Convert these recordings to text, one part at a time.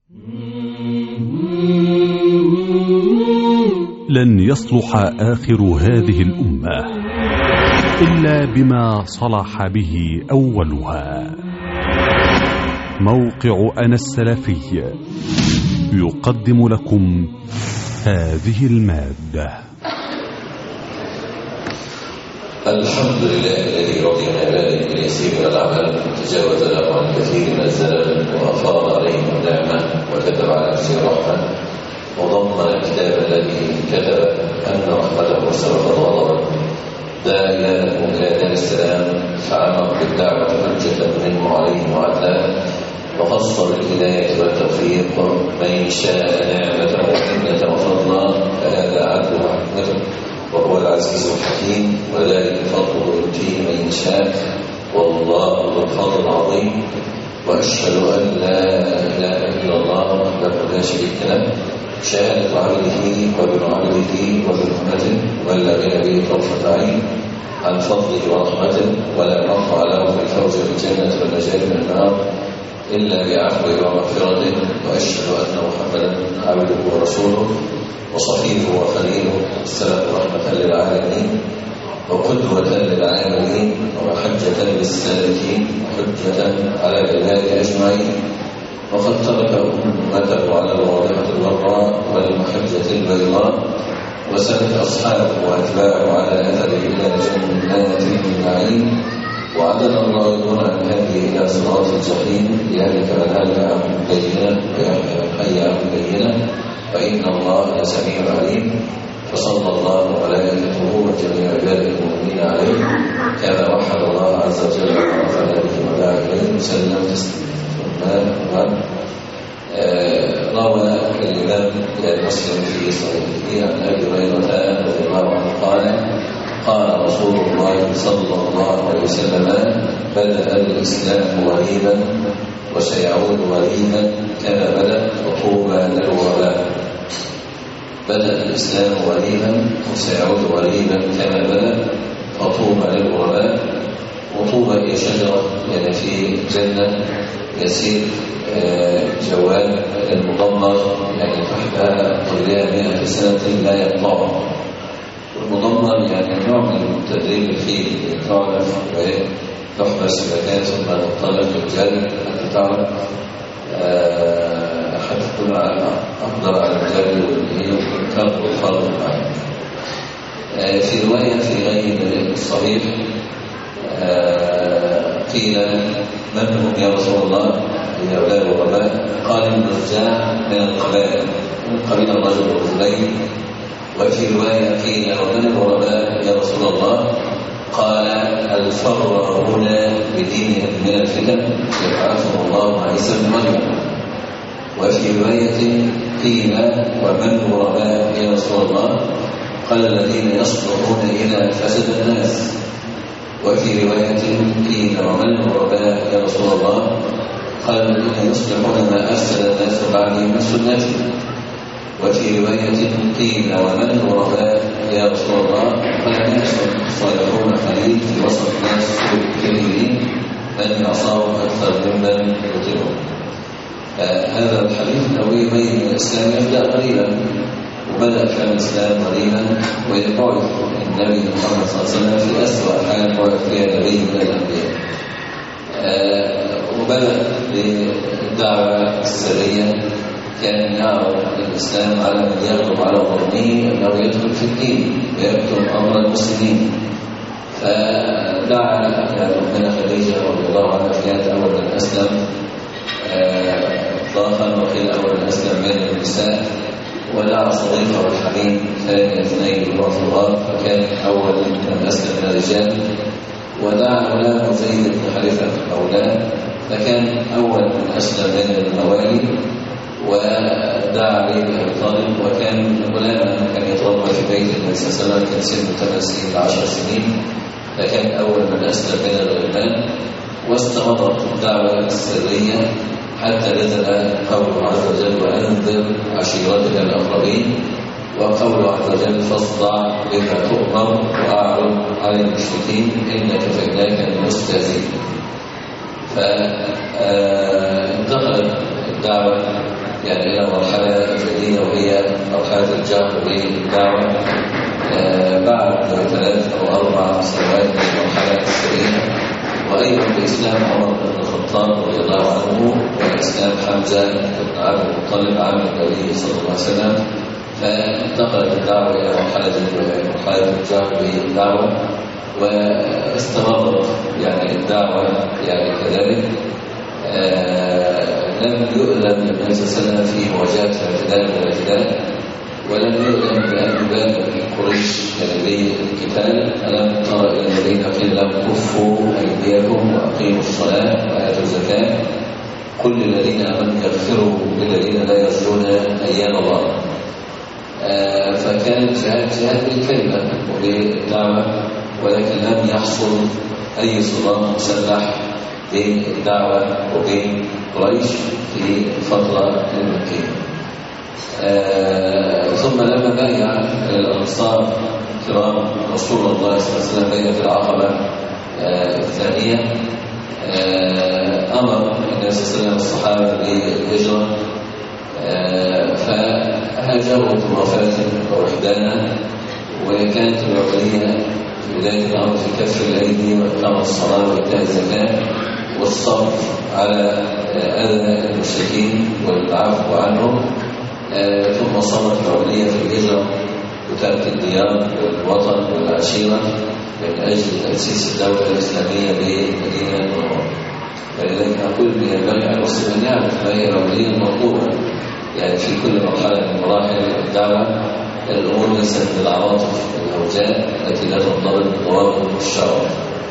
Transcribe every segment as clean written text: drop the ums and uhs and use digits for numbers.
لن يصلح آخر هذه الأمة إلا بما صلح به أولها. موقع أنا السلفي يقدم لكم هذه المادة. الحمد لله الذي رضي عباده باليسير من الأعمال وتجاوز له عن كثير من الزلل وأفاض عليهم النعمة وكتب على نفسه الرحمة وضمن الكتاب الذي كتب أن رحمته سبقت غضبه داعيا لكم إلى دار السلام فعمر بالدعوة حجة منه عليهم وعدلا وخص بالهداية والتوفيق من شاء نعمته ومنة وفضلا فهذا عدل وحكمته وهو العزيز الحكيم وذلك فضله يؤتيه من يشاء والله ذو الفضل العظيم. وأشهد أن لا إله إلا الله وحده لا شريك له شهادة عبده وابن عبده وابن أمته بلغ به طرفة عين عن فضله ورحمته ولا نرفع له في الفوز بالجنة والنجاة من النار إلا بعفوه ومغفرته. وأشهد أن محمدا عبده ورسوله وصفيه وخليله السلام رحمة للعالمين وقدوة للعالمين وحجة للسالكين وحجة على العباد أجمعين. وقد ترك أمته على الواضحة الغراء والمحجة البيضاء وسلك أصحابه وأتباعه على أثره إلى جنات النعيم وعدنا الله دون أن هذه إلى صراط الجحيم ليهلك من هلك عن بينة ويحيى من حي عن بينة فإن الله سميع عليم. فصلى الله وملائكته وجميع عباده المؤمنين عليه كما وحد الله عز وجل وعرف به ودعا إليه وسلم تسليما. روى الإمام مسلم في صحيحه عن أبي هريرة رضي الله عنه قال رسول الله صلى الله عليه وسلم بدأ الإسلام غريبا وسيعود غريبا كما بدأ وطوبى للغرباء. بدأ الإسلام غريبا وسيعود غريبا كما بدأ وطوبى للغرباء. وطوبى هي شجرة يعني في جنة يسير جوال المضمر يعني تحتها ظلها 100 سنة لا يقطع. والمضمر يعني نوع من تدريب الخيل تعرف تحبس في مكان ثم تنطلق الجري حتى تعرف حتى تكون أقدر على الجري والكرب والفرد معه. في رواية في غير الصحيح قيل من هم يا رسول الله يا أولاد الغرباء؟ قال النزاع من القبائل من قبيل الرجل والرجلين. وفي رواية قيل ومن الغرباء يا رسول الله؟ قال الفرارون بدينهم من الفتن يبعثهم الله عيسى بن مريم. وفي رواية قيل ومن الغرباء يا رسول الله؟ قال الذين يصلحون إلى فسد الناس. وفي رواية قيل ومن الغرباء يا رسول الله؟ قال الذين يصلحون ما أفسد الناس بعدي من سنتي. وفي رواية قيل ومن الغرباء يا رسول الله؟ قال ناس صالحون قليل في وسط ناس كثيرين من عصاهم أكثر ممن يطيعون. هذا الحديث النبوي يبين الإسلام يبدأ قليلا وبدأ كان الإسلام قليلا ويقعد النبي محمد صلى الله عليه وسلم في أسوأ حال قعد فيها نبي من الأنبياء. وبدأ بالدعوة السرية كان يعرض الإسلام على من يغلب على ظنه أنه يدخل في الدين ويكتم أمر المسلمين. فدعا من خديجة رضي الله عنها في أول من أسلم إطلاقا وقيل أول من أسلم من النساء. ودعا صديقه الحبيب ثاني اثنين بالرافضات فكان أول من أسلم من الرجال. ودعا غلام زيد بن حارثة مولاه فكان أول من أسلم من الموالي. ودعا عليه بأبي طالب وكان غلاما كان يتربى في بيت النبي صلى الله عليه وسلم كان سنه 8 سنين 10 سنين فكان أول من أسلم من الغلمان. واستمرت الدعوة السرية حتى نزل قوله عز وجل وأنذر عشيرتك الأقربين وقوله عز وجل فاصدع بما تؤمر وأعرض عن المشركين إنك فإناك المستهزئين. فانتقلت الدعوة يعني إلى مرحلة جديدة وهي مرحلة الجهر بالدعوة بعد 3 أو 4 سنوات من المرحلة السرية. وأيضا بإسلام عمر بن الخطاب رضي الله عنه وإسلام حمزة بن عبد المطلب عم النبي صلى الله عليه وسلم، فانتقلت الدعوة إلى مرحلة الجهر بالدعوة، واستمرت يعني الدعوة يعني كذلك. لم يؤذن النبي صلى الله عليه وسلم في مواجهة الاعتداء ولم يؤذن بأن يبادر قريش بالقتال. ألم تر إلى الذين قيل لهم كفوا أيديكم وأقيموا الصلاة وآتوا الزكاة قل للذين آمنوا يغفروا للذين لا يرجون أيام الله. فكان جهاد بالكلمة وبالدعوة، ولكن لم يحصل أي صدام مسلح بين الدعوة وبين قريش في الفترة المكية. ثم لما بايع الأنصار كرام رسول الله صلى الله عليه وسلم بيعة العقبة الثانية، أمر النبي صلى الله عليه وسلم الصحابة بالهجرة، فهاجروا طرفات ووحدانا، وكانت العملية في بداية الأمر في كف الأيدي وإقام الصلاة وإيتاء الزكاة والصبر على أذى المشركين والعفو عنهم. ثم صارت العملية في الهجرة وترك الديار والوطن والعشيرة من أجل تأسيس الدولة الإسلامية بمدينة المنورة. فلذلك نقول ينبغي على المسلم أن يعرف ما هي العملية المطلوبة، يعني في كل مرحلة من مراحل الدعوة الأمور ليست بالعواطف والأوجاع التي لا تنضبط بالضوابط والشرع.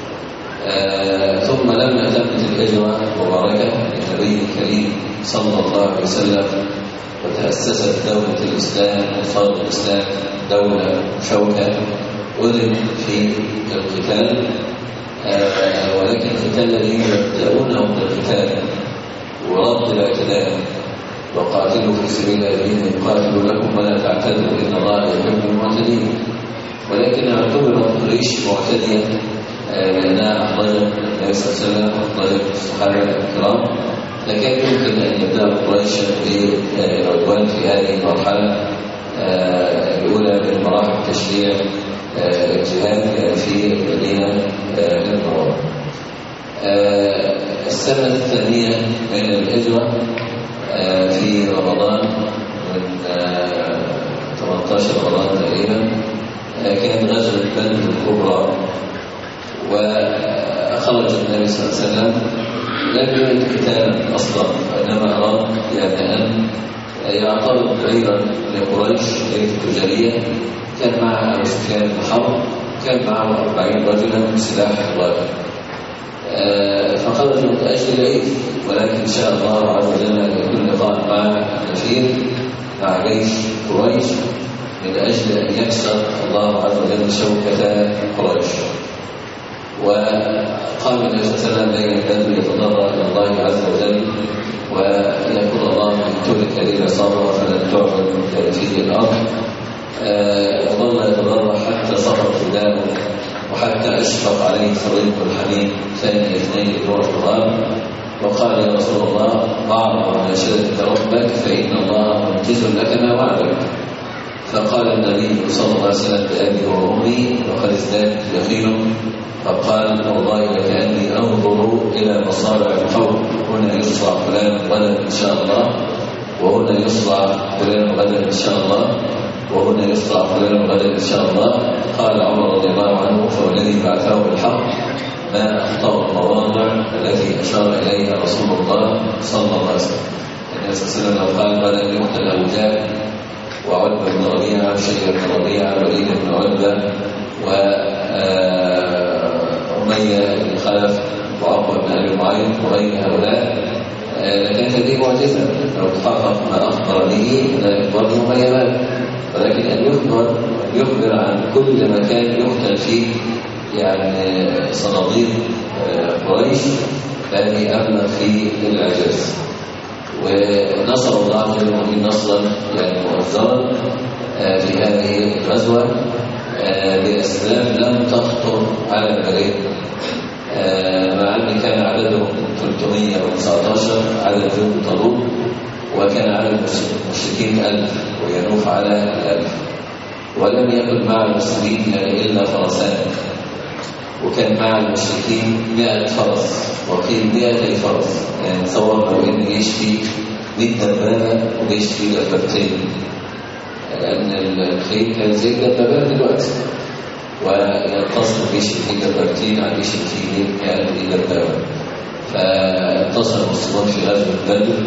ثم لما تمت الهجرة مباركة للنبي الكريم صلى الله عليه وسلم وتأسست دولة الإسلام وصار الإسلام دولة شوكة، أذن في القتال، ولكن القتال الذي يبدأونه بالقتال ورد الاعتداء وقاتلوا في سبيل الله يقاتلوا لكم ولا تعتدوا إن الله يحب المعتدين. ولكن اعتبرت قريش معتدية لأنها أحضرت النبي صلى الله عليه وسلم وأحضرت الصحابة الكرام، لكن يمكن أن يبدأ قريش بالعدوان في هذه المرحلة الأولى من مراحل تشريع الجهاد في المدينة المنورة. السنة الثانية من الهجرة في رمضان من 18 رمضان تقريبا كانت غزوة بدر الكبرى، وخرج النبي صلى الله عليه وسلم لم يرد قتالا اصلا، وانما اراد يعني ان يعترض بعيرا لقريش التجاريه. كان مع ابو سفيان بن حرب، كان معه 40 رجلا من سلاح الغالب، فخرجوا من اجل العيد، ولكن شاء الله عز وجل ان يكون لقاء مع النفير مع جيش قريش من اجل ان يكسر الله عز وجل شوكه قريش. وقام النبي صلى الله عليه وسلم بين البدر يتضرع الى الله عز وجل ويقول الله ان تهلك هذه العصابه فلن تعبد في الارض. وظل يتضرع حتى صفت دمه وحتى اشفق عليه صديق الحميد ثاني اثنين يروح الغار، وقال يا رسول الله بعض مناشدتك ربك فان الله منجز لك ما وعدك. فقال النبي صلى الله عليه وسلم بأبي وأمي وقد ازدادت يقين، فقال والله لكأني أنظر إلى مصارع القوم، هنا يصرع فلان غدا إن شاء الله، وهنا يصرع فلان غدا إن شاء الله، وهنا يصرع فلان غدا إن شاء الله. قال عمر رضي الله عنه فوالذي بعثه بالحق ما أخطأ المواضع التي أشار إليها رسول الله صلى الله عليه وسلم. النبي صلى الله عليه وسلم لو قال غدا يقتل أبو جهل وعتبة بن ربيعة وشيبة بن ربيعة ووليد بن عتبة وأمية بن خلف وعقبة بن أبي معيط وغير هؤلاء لكانت هذه معجزة. لو تحقق ما أخبر به لا يخبره ما يبال، ولكن أن يخبر عن كل مكان يقتل فيه يعني صناديق قريش فهذه أبلغ في الإعجاز. ونصر الله عز وجل نصرا يعني مؤثرا في هذه الغزوة بأسباب لم تخطر على البلد، مع أن كان عددهم 319 عدد جند طالوت، وكان عدد المشركين 1000 وينوف على 1000، ولم يكن مع المسلمين يعني إلا فرسان، وكان مع المشركين 100 فرس وقيل 200 فرس. يعني تصور لو إن جيش فيه 100 دبابة وجيش فيه دبابتين، لأن الخيل كان زي الدبابات دلوقتي، وينتصر الجيش فيه دبابتين على الجيش فيه 100 دبابة. فانتصر المسلمون في غزوة بدر،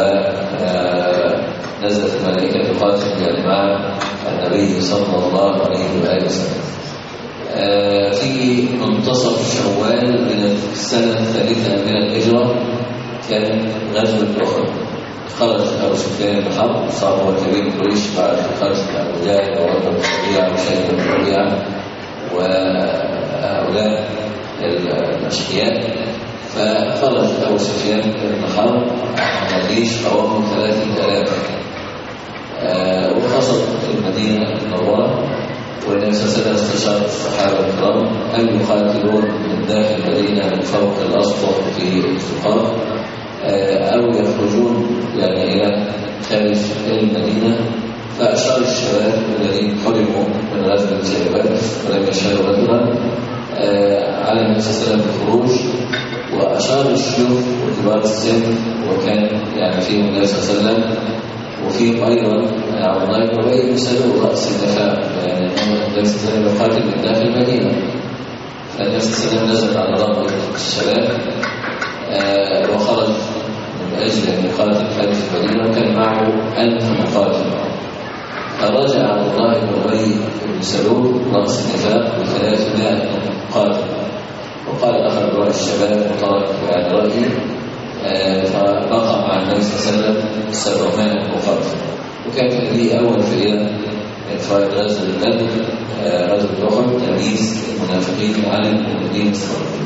ونزلت الملائكة تقاتل يعني مع النبي صلى الله عليه وآله وسلم. في منتصف شوال من السنة الثالثة من الهجرة كان غزوة أحد. خرج أبو سفيان بحرب صار هو كبير قريش بعد خرج أبو جهل وعتبة بن ربيعة وشيبة بن ربيعة وهؤلاء الأشقياء. فخرج أبو سفيان بن حرب على الجيش قوامه 3000 وقصد في المدينة المنورة. والنبي صلى الله عليه وسلم استشار الصحابة الكرام هل يقاتلون من داخل المدينة من فوق الأسطح في السقاط أو يخرجون يعني إلى خارج المدينة. فأشار الشباب الذين حرموا من غزوة بدر ولم يشهدوا بدرا على النبي صلى الله عليه وسلم بالخروج، وأشار الشيوخ وكبار السن وكان يعني فيهم النبي صلى الله عليه وسلم وفيهم أيضا عبد الله بن أبي بن سلول رأس النفاق، يعني النبي صلى الله عليه وسلم يقاتل من داخل المدينة. فالنبي صلى الله عليه وسلم نزل على رغبة الشباب وخرج من أجل أن يقاتل خارج المدينة، وكان معه 1000 مقاتل. فرجع عبد الله بن أبي بن سلول رأس النفاق ب300 مقاتل، وقال أخذ رأي الشباب وترك يعني رأيي، فبقى مع النبي صلى الله عليه وسلم 700 مقاتل. وكانت هذه أول فريق من فرائض غزوة بدر غزوة أحد تمييز المنافقين عن المؤمنين الصادقين.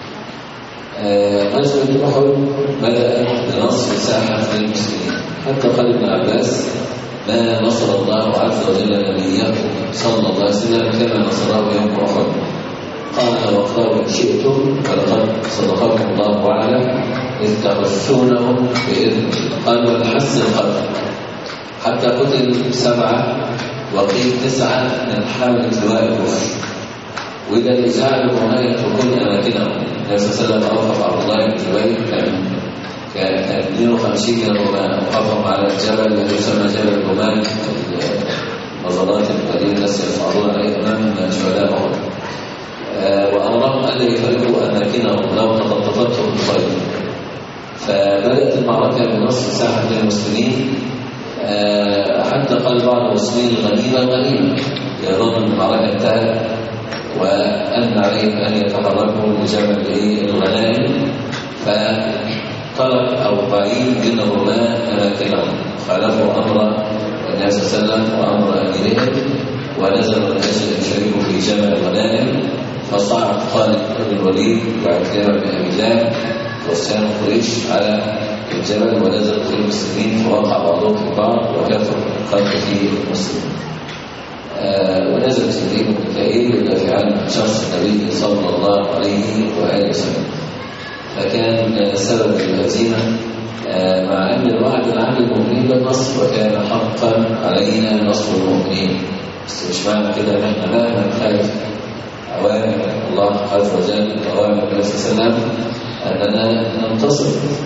غزوة أحد بدأت بنصر ساحة للمسلمين، حتى قال ابن عباس ما نصر الله عز وجل نبيه صلى الله عليه وسلم كما نصره يوم أحد. قال وقالوا إن شئتم فلقد صدقكم الله وعلا إذ تغشونهم بإذنه. قال والحس القتل حتى قتل 7 وقيل 9 من حامل لواء الكفر. وإذا اللي جعلوا هنا يتركون أماكنهم. النبي صلى الله عليه وسلم أوقف عبد الله بن جبير كان 52 من الرومان، وقفهم على الجبل الذي يسمى جبل الرومان، مظلات القليل التي يصعدون عليه أمام شهداء أحد، وأمرهم ألا يفرقوا أماكنهم لو تخطفتهم الخيل. فبدأت المعركة بنصر ساحة المسلمين، حتى قال بعض المسلمين الغنيمة يظن أن المعركة انتهت وأن عليهم أن يتحركوا لجمع الغنائم. فترك 40 من الرومان أماكنهم، خالفوا أمر النبي صلى الله عليه وسلم وأمر أميرهم، ونزلوا من أجل أن يشاركوا في جمع الغنائم. فصعد خالد بن الوليد وعكرمة بن أبي جهل وسام قريش على الجبل ونزلوا في المسلمين، فوقع بعضهم في بعض وكثر القتل في المسلمين. ونزل جبريل وميكائيل يدافع عن شخص النبي صلى الله عليه وآله وسلم، فكان سبب الهزيمة، مع أن الوعد العام للمؤمنين بالنصر وكان حقا علينا نصر المؤمنين. بس مش معنى كده ان احنا مهما نخالف اوامر الله عز وجل واوامر النبي صلى الله عليه وسلم اننا ننتصر.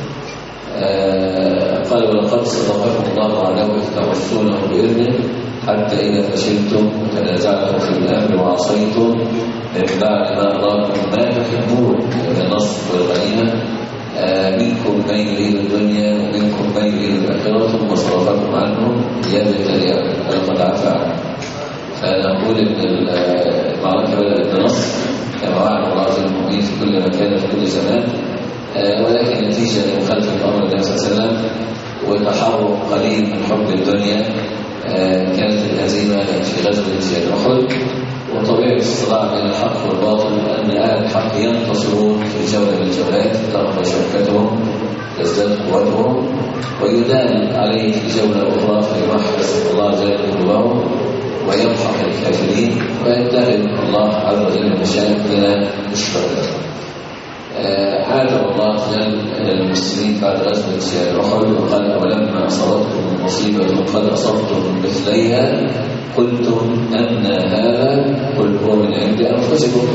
قال ولقد صدقكم الله وعده اذ تغشونه باذنه حتى اذا فشلتم وتنازعتم في الامر وعصيتم من بعد ما اراكم ما تحبون من النصر والغنيمه منكم من يريد الدنيا ومنكم من يريد الاخره ثم صرفكم عنهم ليبتليكم ولقد عفا عنكم. فنقول ان المعركه بدات بنصر كما وعد الله عز وجل في كل مكان في كل زمان، ولكن نتيجه لمخالفه امر النبي صلى الله عليه وسلم وتحرك قليل من حب الدنيا كانت الهزيمه في غزوه احد. وطبيعه الصراع بين الحق والباطل ان اهل الحق ينتصرون في جوله من الجولات ترفع شوكتهم تزداد قوتهم، ويدان عليه في جوله اخرى فيمحص الله عز وجل قلوبهم ويمحق الكافرين وينتهي الله عز وجل مشاكلنا الشرطة. عاتب الله جل المسلمين بعد غزوة أحد وقال: ولما أصابتكم مصيبة قد أصبتم مثليها قلتم أن هذا، قل هو من عند أنفسكم.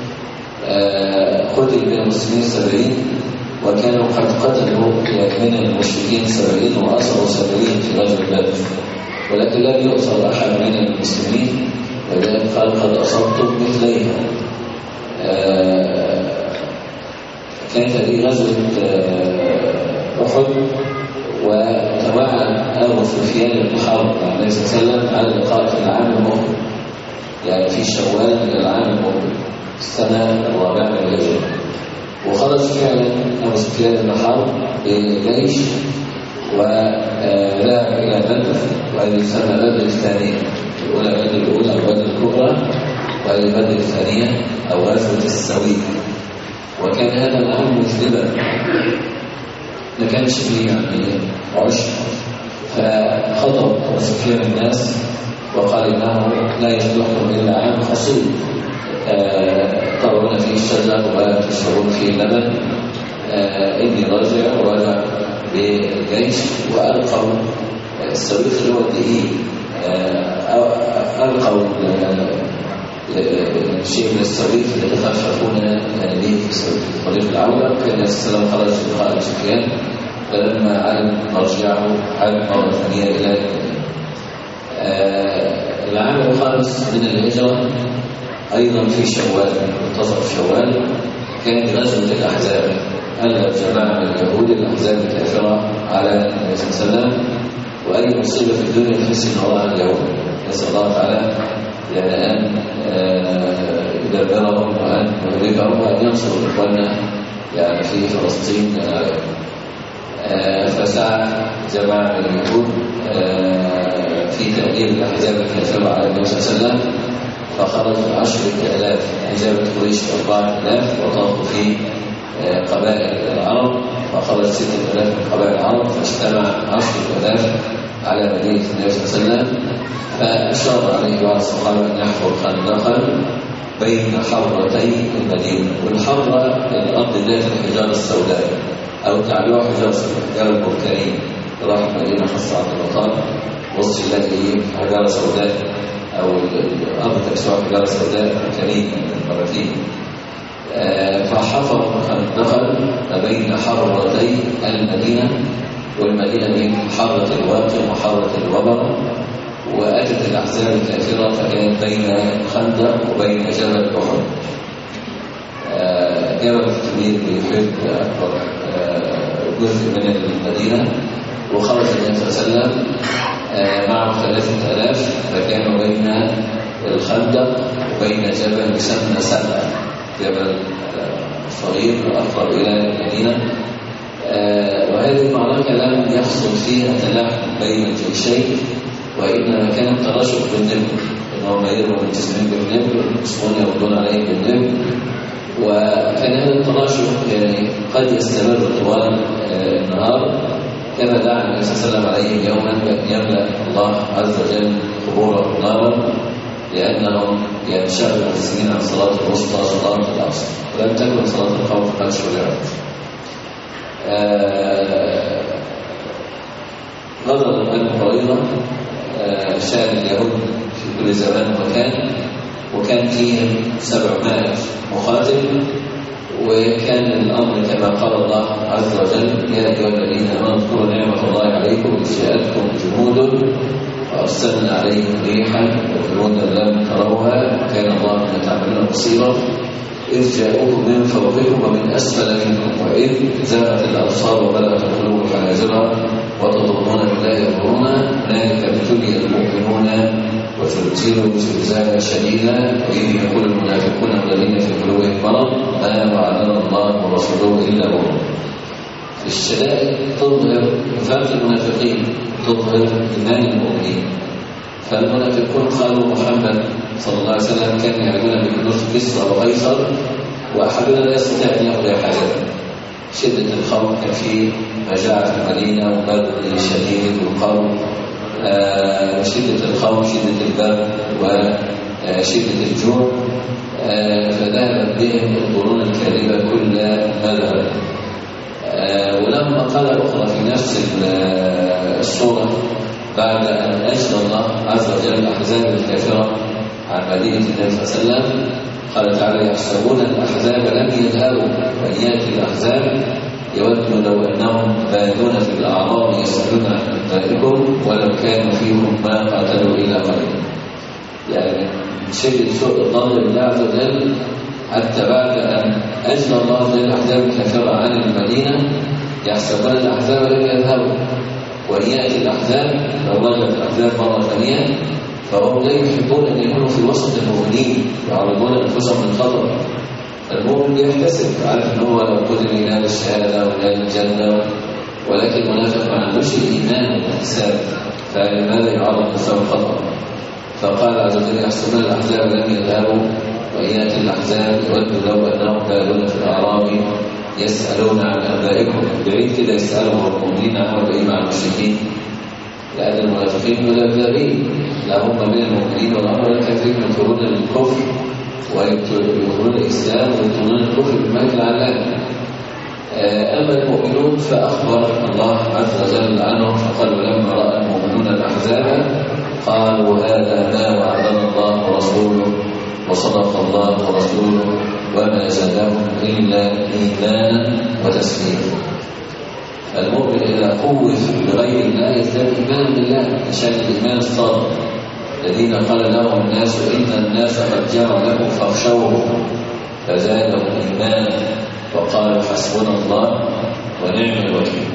قتل من المسلمين 70 وكانوا قد قتلوا من المشركين 70 وأسروا 70 في غزوة بدر، ولكن لم يؤسر أحد من المسلمين، ولذلك قال: قد أصبتم مثليها. كانت هذه غزوة أحد، وتوعد أبو سفيان بن حرب مع النبي صلى الله عليه وسلم على اللقاء في العام المقبل، يعني في شوال من العام المقبل السنة الرابعة من الهجرة. وخرج فعلا أبو سفيان بن حرب بالجيش وذهب إلى بدر، وهذه السنة بدر الثانية، الأولى بدر الأولى وبدر الكبرى، وهذه بدر الثانية أو غزوة السويق. وكان هذا العام مجدبا، ما كانش فيه يعني عشر، فخطب أبو سفيان الناس وقال: إنه لا يصلحكم إلا عام حصيد ترون فيه الشجر ولا تشربون فيه اللبن. إني راجع، وراجع بالجيش، وألقوا السويق اللي هو الدقيق، ألقوا شيء من السويق يتخففون به في طريق العودة. كان النبي صلى الله عليه وسلم خرج لقاء أبي سفيان، فلما علم مرجعه عاد مرة ثانية إلى المدينة. العام الخامس من الهجرة أيضا في شوال، منتصف شوال، كانت غزوة الأحزاب. ألف جماعة من اليهود الأحزاب الكافرة على النبي صلى الله عليه وسلم، وأي مصيبة في الدنيا تحس إن وراءها اليهود. نسأل الله تعالى يعني أن يدبرهم وأن يهلكهم وأن ينصر إخواننا يعني في فلسطين عليهم. فسعى جماعة من اليهود في تأديب الأحزاب الكافرة على النبي صلى الله عليه وسلم، فخرج 10,000 أجابت قريش 4,000 وطافوا في قبائل العرب، فخرج 6,000 من قبائل العرب، فاجتمع 10,000 على مدينة النبي صلى الله عليه وسلم. فأشار عليه بعض الصحابة أن يحفر خندقا بين حرتي المدينة. والحرة الأرض ذات الحجارة السوداء، أو تعلوها حجارة البركانية. راح المدينة خاصة عند المطار، بص يلاقي حجارة سوداء، أو الأرض تكسوها حجارة سوداء بركانية من البراكين. فحفر خندقا بين حرتي المدينة، والمدينة من حرة الواقع وحرة الوبر. وأتت الأحزاب الكافرة فكانت بين خندق وبين جبل أحد. جبل كبير بيحيط أكبر جزء من المدينة، وخرج النبي صلى الله عليه وسلم معه 3,000، فكانوا بين الخندق وبين جبل يسمى سبع، جبل صغير أقرب إلى المدينة. وهذه المعركة لم يحصل فيها تلاحم بين الجيشين، وإنما كان التراشق بالنبل، إنهم يرموا المسلمين بالنبل والمسلمون يردون عليهم بالنبل. وكان هذا التراشق يعني قد يستمر طوال النهار، كما دعا النبي صلى الله عليه وسلم عليه يوما بأن يملأ الله عز وجل قبورهم نارا، لأنهم ينشغلوا المسلمين عن صلاة الوسطى صلاة العصر، ولم تكن صلاة الخوف قد شرعت. غزوة بني قريظة شان اليهود في كل زمان ومكان، وكان فيهم 700 مقاتل. وكان الأمر كما قال الله عز وجل: يا أيها الذين آمنوا اذكروا نعمة الله عليكم إذ جاءتكم جنود وأرسلنا عليهم ريحا وجنودا لم تروها وكان الله بما تعملون بصيرا إذ جاءوكم من فوقكم ومن أسفل منكم وإذ زاغت الأبصار وبلغت القلوب حناجرها وتظنون بالله الظنونا هنالك ابتلي المؤمنون وزلزلوا زلزالا شديدا وإذ يقول المنافقون والذين في قلوبهم مرض ما وعدنا الله ورسوله إلا غرورا. الشدائد تظهر نفاق المنافقين، تظهر إيمان المؤمنين. فالمنافقون قالوا محمد صلى الله عليه وسلم كان يعلمون بكنوز كسرى وقيصر، وأحدنا لا يستطيع أن يأخذ حاجته. شدة الخوف كان فيه مجاعة في المدينة وبرد شديد والقوم، شدة الخوف، شدة البرد وشدة الجوع. فذهبت بهم القرون الكاذبة كل مذهب. ولما قال أخرى في نفس الصورة بعد أن أجل الله عز وجل الأحزاب الكافرة عن مدينة النبي صلى الله عليه وسلم قال تعالى: يحسبون الأحزاب لم يذهبوا وإن يأتي الأحزاب يود لو أنهم بادون في الأعراب يسألون عن أنبائكم ولو كانوا فيكم ما قاتلوا إلا قليلا. يعني شدة سوء الظن بالله عز وجل حتى بعد أن أجل الله عز وجل الأحزاب الكافرة عن المدينة يحسبون الأحزاب لم يذهبوا وإن يأتي الأحزاب لو رجعت الأحزاب مرة ثانية فهم لا يحبون أن يكونوا في وسط المؤمنين يعرضون أنفسهم للخطر. المؤمن يحتسب عارف أنه هو لو قدر ينال الشهادة وينال الجنة، ولكن المنافق ما عندوش الإيمان والاحتساب، فلماذا يعرض نفسه للخطر؟ فقال عز وجل: يحسبون الأحزاب لم يذهبوا وإن يأتي الأحزاب يود لو أنهم بادون في الأعراب يسألون عن أنبائكم. بعيد كده يسألهم المؤمنين عن بقي مع المشركين، لأن المنافقين مذبذبين، لا هم من المؤمنين والأمر الكافرين يدخلون الكفر ويدخلون الإسلام ويدخلون الكفر بالملك العلام. أما المؤمنون فأخبر الله عز وجل عنهم فقالوا: لما رأى المؤمنون الأحزاب قالوا هذا ما وعدنا الله ورسوله وصدق الله ورسوله وما زادهم إلا إيمانا وتسليما. المؤمن إذا خوف بغير الله يزداد إيمانا بالله عشان الإيمان الصادق. الذين قال لهم الناس إن الناس قد جمعوا لكم فاخشوهم فزادهم إيمانا وقالوا حسبنا الله ونعم الوكيل.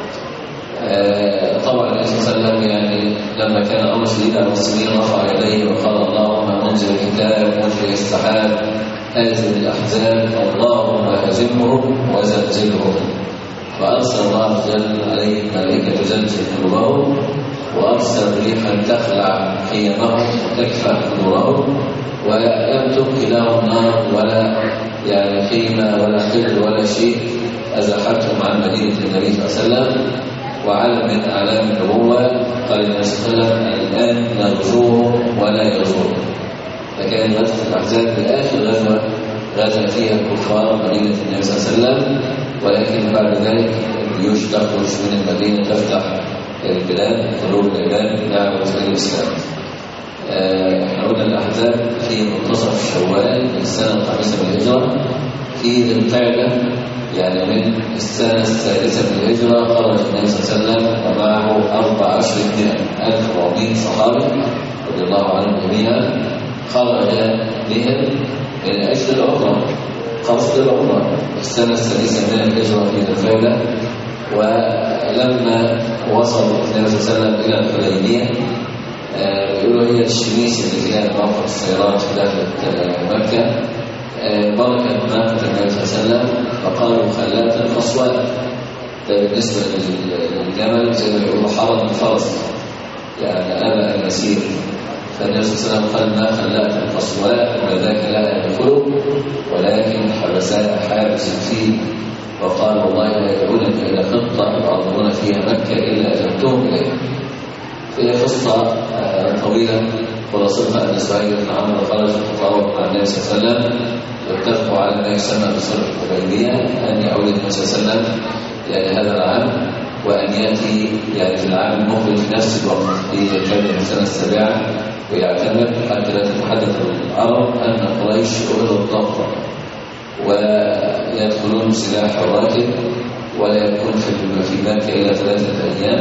طبعا النبي صلى الله عليه وسلم يعني لما كان الأمر شديد على المسلمين رفع يديه وقال: اللهم منزل الكتاب مجري السحاب هازم الأحزاب اللهم هزمهم وزلزلهم. فأرسل الله عز وجل عليهم ملائكة تزلزل قلوبهم، وأرسل ريحا تخلع خيامهم وتكفى قدورهم، ولم تبق لهم نار ولا يعني خيمة ولا قدر ولا شيء أزاحتهم عن مدينة النبي صلى الله عليه وسلم. وعلم من أعلام النبوة قال النبي صلى الله عليه وسلم: الآن نغزوهم ولا يغزوهم. فكان غزوة الأحزاب بآخر غزوة غزا فيها الكفار مدينة النبي صلى الله عليه وسلم، ولكن بعد ذلك الجيوش تخرج من المدينة تفتح البلاد قلوب العباد دعوة إلى الإسلام. احنا قلنا الأحزاب في منتصف شوال من السنة الخامسة من الهجرة، في ذي القعدة يعني من السنة السادسة من الهجرة خرج النبي صلى الله عليه وسلم ومعه 1400 صحابي رضي الله عنهم جميعا. خرج بهم من أجل العمرة، قصد العمرة في السنة السادسة من الهجرة في ذي القعدة. ولما وصل النبي صلى الله عليه وسلم إلى الحديبية يقولوا هي الشميس اللي فيها موقف السيارات في داخل مكة، بركة ناقة النبي صلى الله عليه وسلم فقالوا خلات القصواء. ده بالنسبة للجمل زي ما يقولوا حرم الفرس، يعني أبى أن يسير. فالنبي صلى الله عليه وسلم قال: ما خلات القصواء وذاك لا يدخل ولكن حبساء حابس فيه. وقال: والله لا يدعونك إلى خطة يعظمون فيها مكة إلا أجبتهم إليها. هي قصة طويلة خلاصتها أن سهيل بن عمرو خرج تطاوع مع النبي صلى الله عليه وسلم واتفقوا على النبي صلى الله عليه وسلم بصلح الحديبية أن يعود النبي صلى الله عليه وسلم يعني هذا العام، وأن يأتي يعني في العام المقبل في نفس الوقت في السنة السابعة ويعتمد حتى لا تتحدث العرب أن قريش أولوا الضغط ويدخلون بسلاح الراكب ولا يكون في مكة إلى 3 أيام.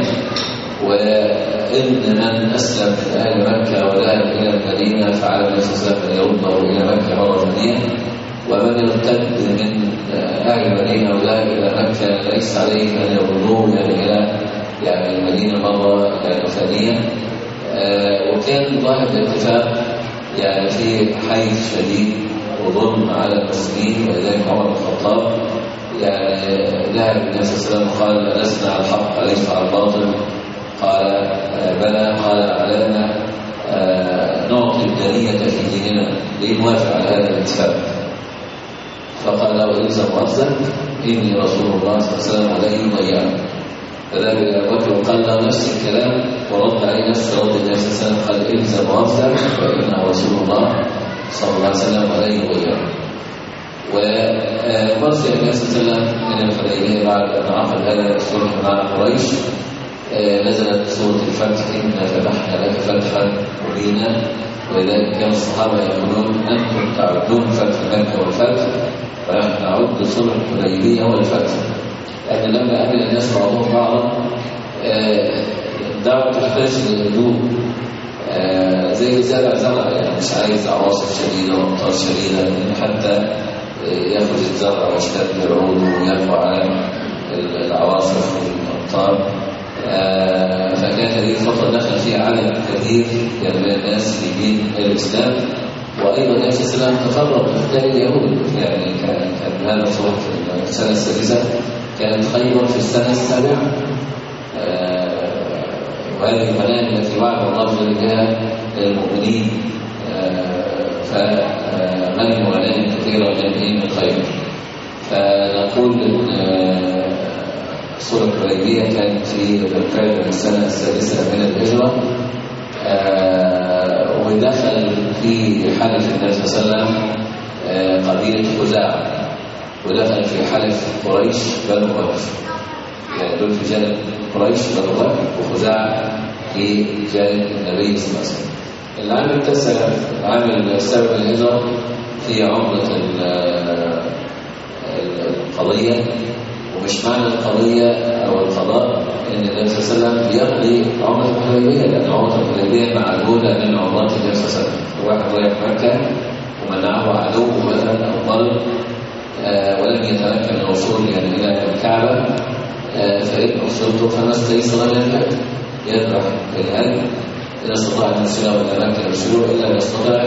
وإن من أسلم من أهل مكة وذهب إلى المدينة فعلى النبي صلى الله عليه وسلم أن يرده إلى مكة مرة ثانية، ومن ارتد من أهل المدينة وذهب إلى مكة ليس عليه أن يردوه إلى المدينة مرة ثانية. وكان ظاهر الاتفاق يعني في حيث شديد وظلم على المسلمين، ولذلك عمر بن الخطاب يعني ذهب النبي صلى الله عليه وسلم قال: لسنا على الحق أليس على الباطل؟ قال: بلى. قال: علينا نعطي الدنية في ديننا لنوافق على هذا الاتفاق. فقال له: إلزم وأفزع إني رسول الله صلى الله عليه وسلم عليه ضيعا. فذهب إلى أبو بكر وقال له نفس الكلام ورد عليه نفس رد النبي صلى الله عليه وسلم، قال: إلزم وأفزع فإنه رسول الله صلى الله عليه وسلم ولا يغيره. ومرجع النبي صلى الله عليه وسلم من الحديبية بعد أن عقد هذا الصلح مع قريش نزلت سورة الفتح: إنا فتحنا لك فتحا مبينا. ولذلك كان الصحابة يقولون: أنتم تعدون فتح مكة والفتح ونحن نعد صلح الحديبية والفتح. لأن لما أمن الناس بعضهم بعضا الدعوة تحتاج للهدوء، زي زرع يعني مش عايز عواصف شديدة وأمطار شديدة حتى يخرج الزرع ويشتد العود ويقع على العواصف والأمطار. فكانت هذه الفترة دخل فيها عدد كثير من الناس في دين الإسلام. وأيضا النبي صلى الله عليه وسلم تفرق بقتال اليهود، يعني كان هذا صور في السنة السادسة، كانت خيبر في السنة السابعة. وهذه المنام التي وعد الله جل بها للمؤمنين، فغنموا غنائم كثيرة من خيبر. فنقول ان صلح الحديبية كانت في بالفعل من السنة السادسة من الهجرة، ودخل في حلف النبي صلى الله عليه وسلم قبيلة خزاعة، ودخل في حلف قريش بنو بكر، يعني دول في جانب قريش بنو بكر، وخزاعة في جانب النبي صلى الله عليه وسلم. العام التاسع العام السابع الهجرة في عمرة القضية. ومش معنى القضية أو القضاء إن النبي صلى الله عليه وسلم يقضي عمرة الحديبية، لأن عمرة الحديبية معدودة من عمرات النبي صلى الله عليه وسلم. واحد رايح مكة ومنعه عدو مثلا أو ضرب ولم يتمكن من الوصول يعني إلى الكعبة، فإن أصلته فما استيسر من الهدي يذبح الهدي إن استطاع أن يرسله ولا مكن يرسله، إلا أن يستطيع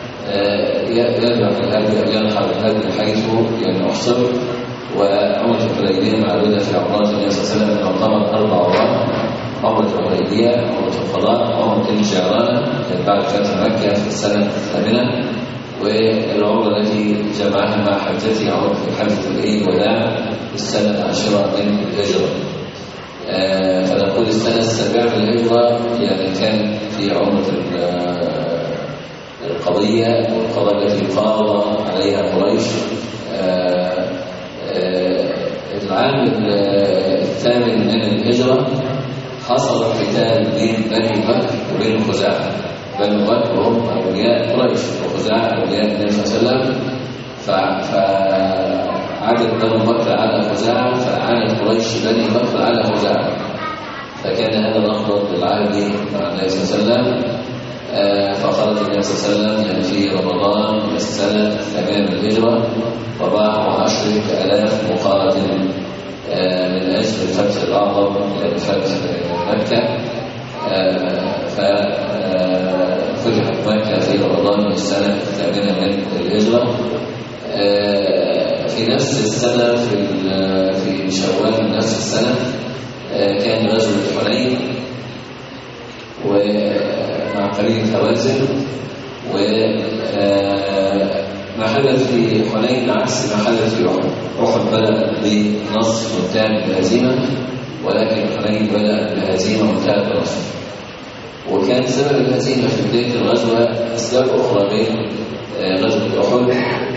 يذبح الهدي أو ينحر الهدي حيث يعني أحصر. وعمرة الحديبية معدودة في عمرات النبي صلى الله عليه وسلم من قامت 4 عمرات: عمرة الحديبية، عمرة القضاء، عمرة الجعرانة بعد فتح مكة في السنة الثامنة، والعمرة التي جمعها مع حجته عمرة حجة الوداع في السنة العاشرة من الهجرة. فنقول السنة السابعة من الهجرة يعني كان في عمرة القضية والقضاء التي قاضى عليها قريش. العام الثامن من الهجرة حصل قتال بين بني بكر وبين خزاعة. بني بكر هم أولياء قريش وخزاعة أولياء النبي صلى الله عليه وسلم، فعادت بني بكر على خزاعة، فعانت قريش بني بكر على خزاعة. فكان هذا الأخضر بالعهد مع النبي صلى الله عليه وسلم. فخرج النبي صلى الله عليه وسلم يعني في رمضان من السنة الثامنة من الهجرة 14,000 مقاتل من أجل الفتح الأعظم يعني فتح مكة. ففتحت مكة في رمضان من السنة الثامنة من الهجرة. في نفس السنة في شوال من نفس السنة كان غزوة حنين ومع قبيلة هوازن. ما حدث في حنين عكس ما حدث في أحد. أحد بدأ بنصر وانتهى بهزيمة، ولكن حنين بدأ بهزيمة وانتهى بنصر. وكان سبب الهزيمة في بداية الغزوة أسباب أخرى غير غزوة أحد.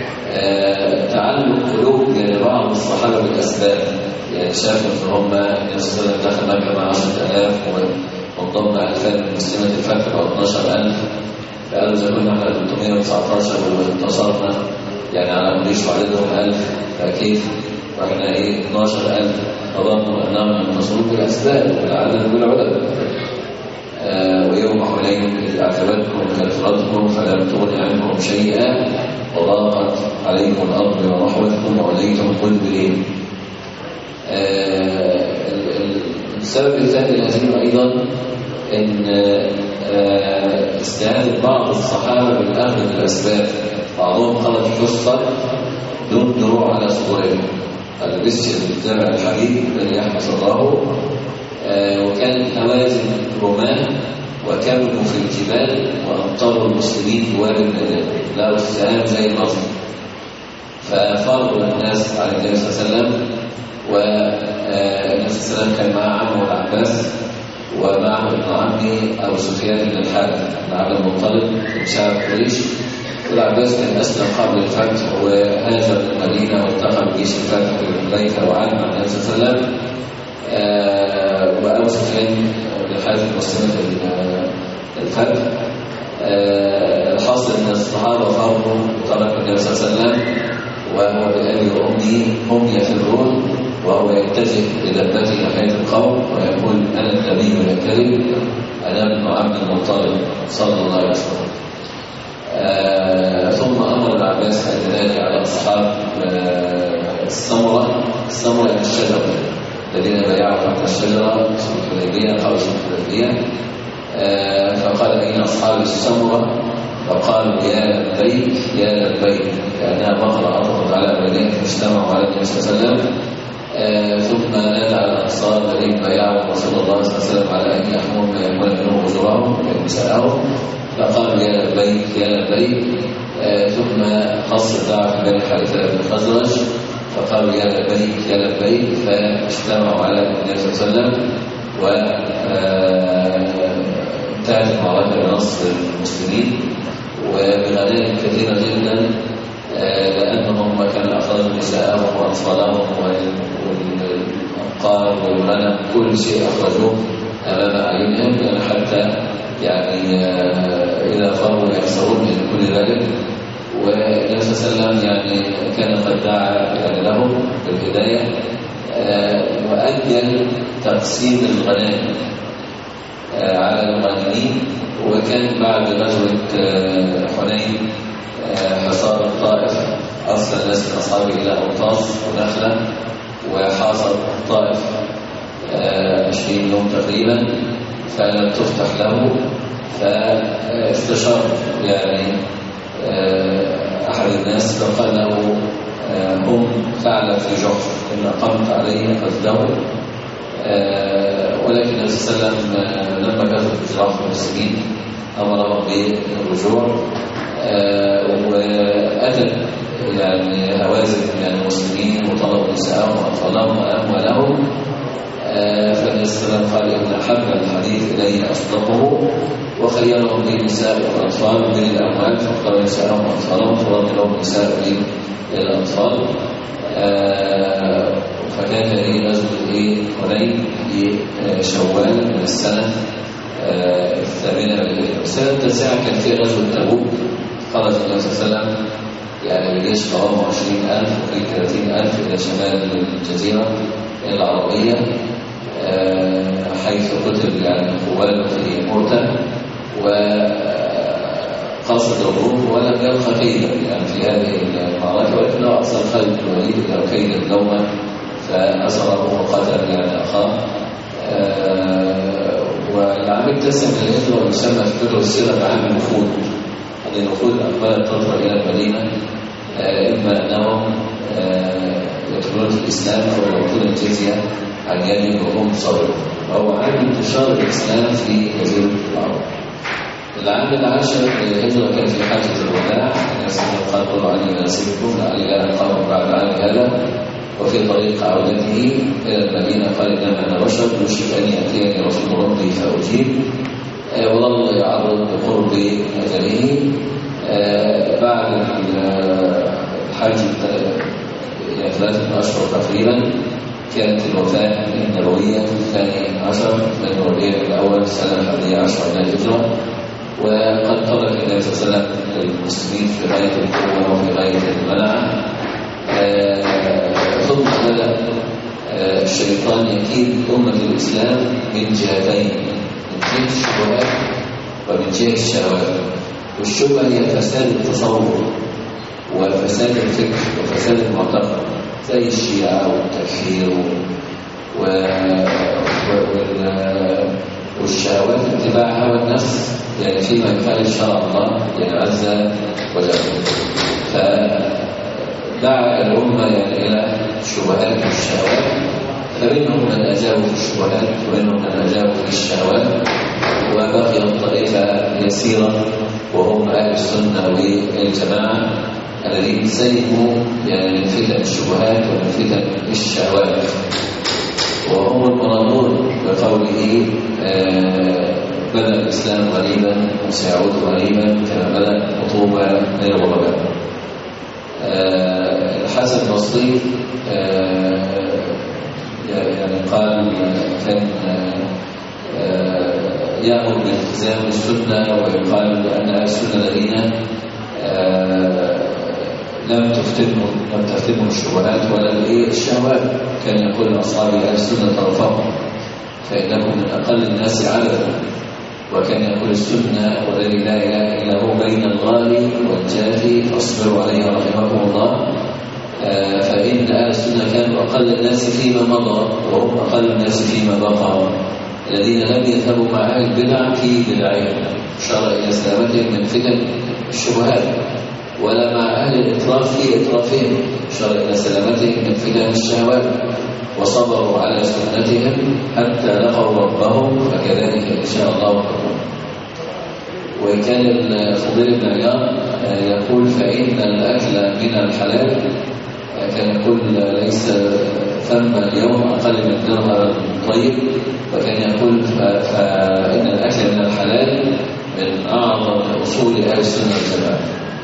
تعلق قلوب بعض الصحابة بالأسباب، يعني شافوا إن هم النبي صلى الله عليه وسلم دخل مكة مع 10,000 وانضم 2000 من مسلمة الفتح أو 12,000، فقالوا إذا كنا احنا 319 وانتصرنا يعني على قريش وعددهم 1000، فكيف واحنا 12,000؟ فظنوا أنهم ينتصرون بالأسباب والعدد بالعدد. ويوم حنين إذ أعجبتكم كثرتكم فلم تغن عنكم شيئا وضاقت عليكم الأرض بما رحبت ثم وليتم مدبرين. السبب الثاني للهزيمة أيضا إن استعانة بعض الصحابة بالأخذ بالأسباب. بعضهم خرج كسر دون دروع على صدورهم، البسر بالدرع الحديد الذي يحمس الله. وكانت هوازن رمان وكبروا في الجبال وأمطروا المسلمين بوادي المدينة، لقوا السهام زي النصر، ففرضوا الناس على النبي صلى الله عليه وسلم. والنبي صلى الله عليه وسلم كان معه عمه العباس ومعه ابن عمه أبو سفيان بن الحارث بن عبد المطلب من شعب قريش. والعباس كان أسلم قبل الفتح وهاجر المدينة والتقى بجيش الفتح بالحليفة وعلم عن النبي صلى الله عليه وسلم. وأبو سفيان بحاجة المسلمين في الفتح. الحاصل أن الصحابة فروا وتركوا النبي صلى الله عليه وسلم وهو بأبي وأمي هم يفرون، وهو يتجه بدبته ناحية القوم ويقول أنا النبي لا كذب، أنا ابن عبد المطلب صلى الله عليه وسلم. ثم أمر العباس الذي على أصحاب السمرة يعني الشجرة الذين بايعوا تحت الشجرة في الحديبية أو في الحديبية. فقال أين أصحاب السمرة؟ فقالوا يا لبيك يا لبيك، كأنها بقرة عطفت على مدينة اجتمعوا على النبي صلى الله عليه وسلم. ثم نادى على الأنصار الذين بايعوا رسول الله صلى الله عليه وسلم على أن يحمون ما يكون منهم أجورهم ونساءهم، فقالوا يا لبيك يا لبيك. ثم خص الدعوة بين حارثة بن الخزرج فقالوا يا لبيك يا لبيك، فاجتمعوا على النبي صلى الله عليه وسلم وانتهت المعركة بنصر المسلمين وبغنائم كثيرة جدا، لأنهم كانوا أخذوا نساءهم وأطفالهم والأبقار والغنم كل شيء أخرجوه أمام أعينهم، يعني حتى يعني إذا فروا يخسرون من كل ذلك. والنبي صلى الله عليه وسلم يعني كان قد دعا يعني لهم بالهداية وأجل تقسيم الغنائم على المغنمين. وكان بعد غزوة حنين حصار الطائف أرسل ناس من أصحابه إلى أوطاس ونخلة وحاصر الطائف 20 يوم تقريبا فلم تفتح له، فاستشار يعني أحد الناس فقال له هم فعل في جحر إن أقمت عليه فازدهوا. ولكن النبي صلى الله عليه وسلم لما كانت إجراء المسلمين أمرهم بالرجوع، وأتت يعني هوازن من المسلمين وطلبوا نساءهم وأطفالهم وأموالهم. فالنبي صلى الله عليه وسلم قال إن أحب الحديث إلي أصدقه، وخيرهم بين النساء والأطفال وبين الأموال، فاختاروا نساءهم وأطفالهم فرد لهم النساء بين الأطفال. فكان هذه غزوة حنين في شوال من السنة الثامنة من الهجرة. السنة التاسعة كان فيها غزوة تبوك، خرج النبي صلى الله عليه وسلم يعني بجيش قوامه 20,000 وفي 30,000 إلى شمال الجزيرة العربية، حيث قتل يعني قوال في مؤتة وقصد الروم ولم يلقى كيدا يعني في هذه المعركة، ولكنه أرسل خالد بن الوليد إلى كيد الدومة فأسره وقتل يعني أخاه. والعام التاسع من الهجرة يسمى في كتب السيرة بعام الوفود. هذه الوفود أقبلت تطلع إلى المدينة إما أنهم يدخلون في الإسلام أو يعطون الجزية عن جانب وهم صبروا، وهو عام انتشار الإسلام في جزيرة العرب. العام العاشر من الهجرة كان في حاجة الوداع، الناس قال قولوا عني مناسككم لعلي لا ألقاكم بعد عام هذا. وفي طريق عودته إلى المدينة قال إنما أنا بشر يوشك أن يأتيني رسول ربي فأجيب، وظل يعرض بقرب أجله. بعد الحج 3 أشهر تقريبا كانت الوفاة النبوية 12 من ربيع الأول سنة 11 من الهجرة. وقد ترك النبي صلى الله عليه وسلم المسلمين في غاية القوة وفي غاية المنع. ثم بدأ الشيطان يكيد أمة الإسلام من جهتين، من جهة الشبهات ومن جهة الشهوات. والشبهة هي فساد التصور وفساد الفكر وفساد المعتقد زي الشيعة والتكفير والشهوات اتباع هوى النفس يعني فيما يخالف شرع الله يعني عز وجل. فدعا الأمة يعني إلى الشبهات والشهوات، فمنهم من أجابوا في الشبهات ومنهم من أجابوا في الشهوات، وبقيت طائفة يسيرة وهم أهل السنة والجماعة الذين سلموا يعني من فتن الشبهات ومن فتن الشهوات، وهم المرادون بقوله بل بدأ الإسلام غريبا وسيعود غريبا كما بدأ خطوبة للغرباء. الحسن البصري يعني قال كان يأمر بالالتزام بالسنة، ويقال بأن أهل السنة الذين لم تفتنهم الشبهات ولا الشهوات، كان يقول أصحاب أهل السنة طرفهم فإنكم من أقل الناس عددا، وكان يقول السنة والذي لا إله إلا هو بين الغالي والجافي فاصبروا عليه رحمكم الله. فإن أهل السنة كانوا أقل الناس فيما مضى وهم أقل الناس فيما بقى، الذين لم يذهبوا مع أهل البدع في بدعهم شرع إلى سلامتهم من فتن الشبهات، ولا مع أهل الإطراف في إطرافهم شرع إلى سلامتهم من فتن الشهوات، وصبروا على سنتهم حتى لقوا ربهم، فكذلك إن شاء الله ربهم. وكان الفضيل بن عياض يقول فإن الأكل من الحلال، كان يقول ليس ثم اليوم أقل من درهم طيب، وكان يقول فإن الأكل من الحلال من أعظم أصول أهل السنة والجماعة.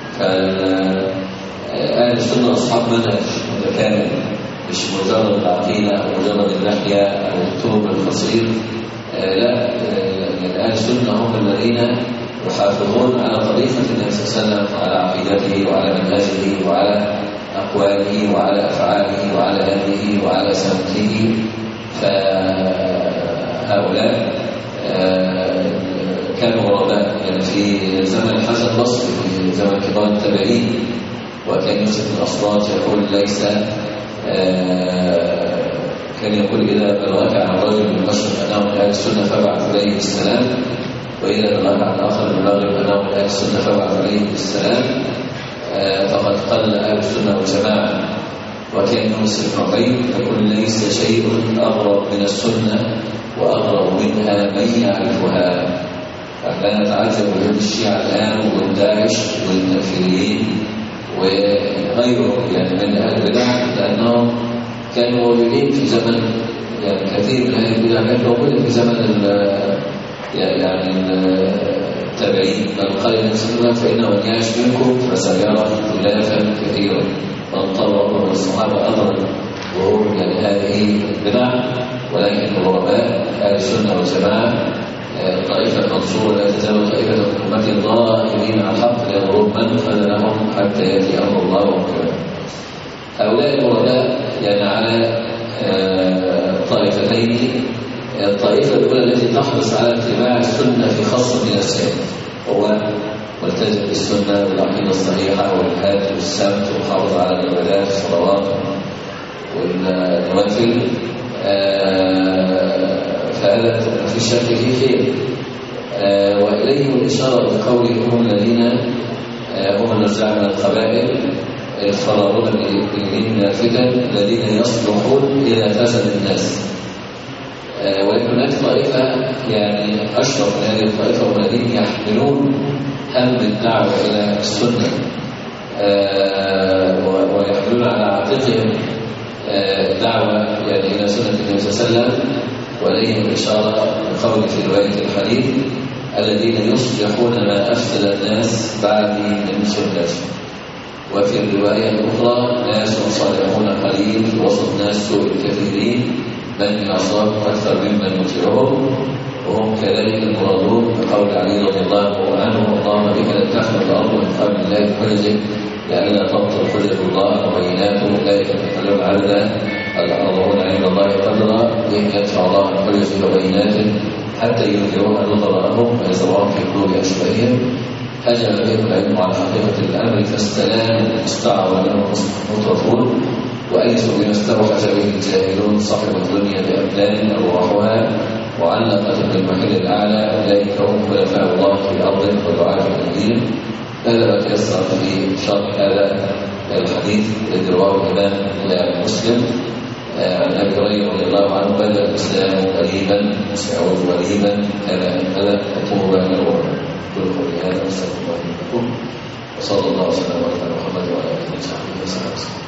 فأهل السنة أصحاب منهج متكامل، مش مجرد العقيدة أو مجرد اللحية أو الثوب القصير، لا، أهل السنة هم الذين يحافظون على طريقة النبي صلى الله عليه وسلم وعلى عقيدته وعلى منهجه وعلى أقواله وعلى أفعاله وعلى هديه وعلى سمته. فهؤلاء كانوا غرباء يعني في زمن الحسن البصري، في زمن كبار التابعين، وكان يوسف بن أصباط يقول ليس كان يقول إذا بلغك عن رجل من المشرق أنه من أهل السنة فابعث إليه بالسلام، وإذا بلغك عن آخر من المغرب أنه من أهل السنة فابعث إليه بالسلام، فقد قل أهل السنة والجماعة. وكان يوسف بن عبيد يقول ليس شيء أغرب من السنة وأغرب منها من يعرفها. فلا نتعجب وجود الشيعة الآن والداعش والتكفيريين وغيرهم يعني من أهل البدع، لأنهم كانوا موجودين في زمن يعني كثير من أهل البدع كانوا موجودين في زمن يعني التابعين. بل قال النبي صلى الله عليه وسلم فإنه من يعش منكم فسيرى اختلافا كثيرا، فانطلقوا الصحابة أمرا وهم يعني هذه البدع. ولكن الغرباء أهل السنة والجماعة طائفة منصورة لا تزال طائفة من أمتي ظاهرين على الحق يأمرون من خذلهم حتى يأتي أمر الله وهم كذلك. هؤلاء الغرباء يعني على طائفتين. الطائفة الأولى التي تحرص على اتباع السنة في خاصة نفسها، هو ملتزم بالسنة والعقيدة الصحيحة والجهاد والسمت والحافظ على العبادات الصلوات والنوافل، فهذا في الشك فيه خير. وإليه الإشارة بقوله هم الذين هم النزاع من القبائل الفرارون من الفتن الذين يصلحون إذا فسد الناس. ولكن هناك طائفة يعني أشرف من هذه الطائفة هم الذين يحملون هم الدعوة إلى السنة ويحملون على عاتقهم دعوة يعني إلى سنة النبي صلى الله عليه وسلم. وإليهم الإشارة بقول في رواية الحديث الذين يصلحون ما أفسد الناس بعدي من سنتي. وفي الرواية الأخرى ناس صالحون قليل في وسط ناس سوء كثيرين من يعصاهم أكثر ممن يطيعهم، وهم كذلك المرادون بقول علي رضي الله عنه اللهم بك لن تحمل الأرض من قبل الله بحجج لئلا تبطل حجج الله وبيناته أولئك يحملون عددا الأرضون عند الله قدرا يدفع الله عن حجج وبيناته حتى ينذروها نظرهم ويزرعهم في قلوب أشباههم. هجم بهم العلم على حقيقة الأمر فاستلام المستعر منهم مطرفون وأيسوا بما استوحش به الجاهلون صاحب الدنيا بأبدان أرواحها وعلقت بالمحل الأعلى أولئك هم خلفاء الله في أرضه ودعاة الدين. هذا ما تيسر في شرح هذا الحديث الذي رواه الإمام مسلم عن أبي هريرة رضي الله عنه بدأ الإسلام قريبا وسيعود قريبا كما بدأ خطوبا الأولى. كل قولي هذا واستغفر الله لكم وصلى الله وسلم على محمد وعلى آله وصحبه وسلم.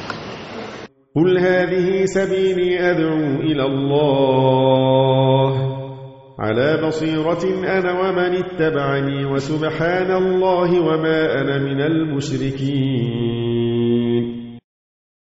قل هذه سبيلي أدعو إلى الله على بصيرة أنا ومن اتبعني وسبحان الله وما أنا من المشركين.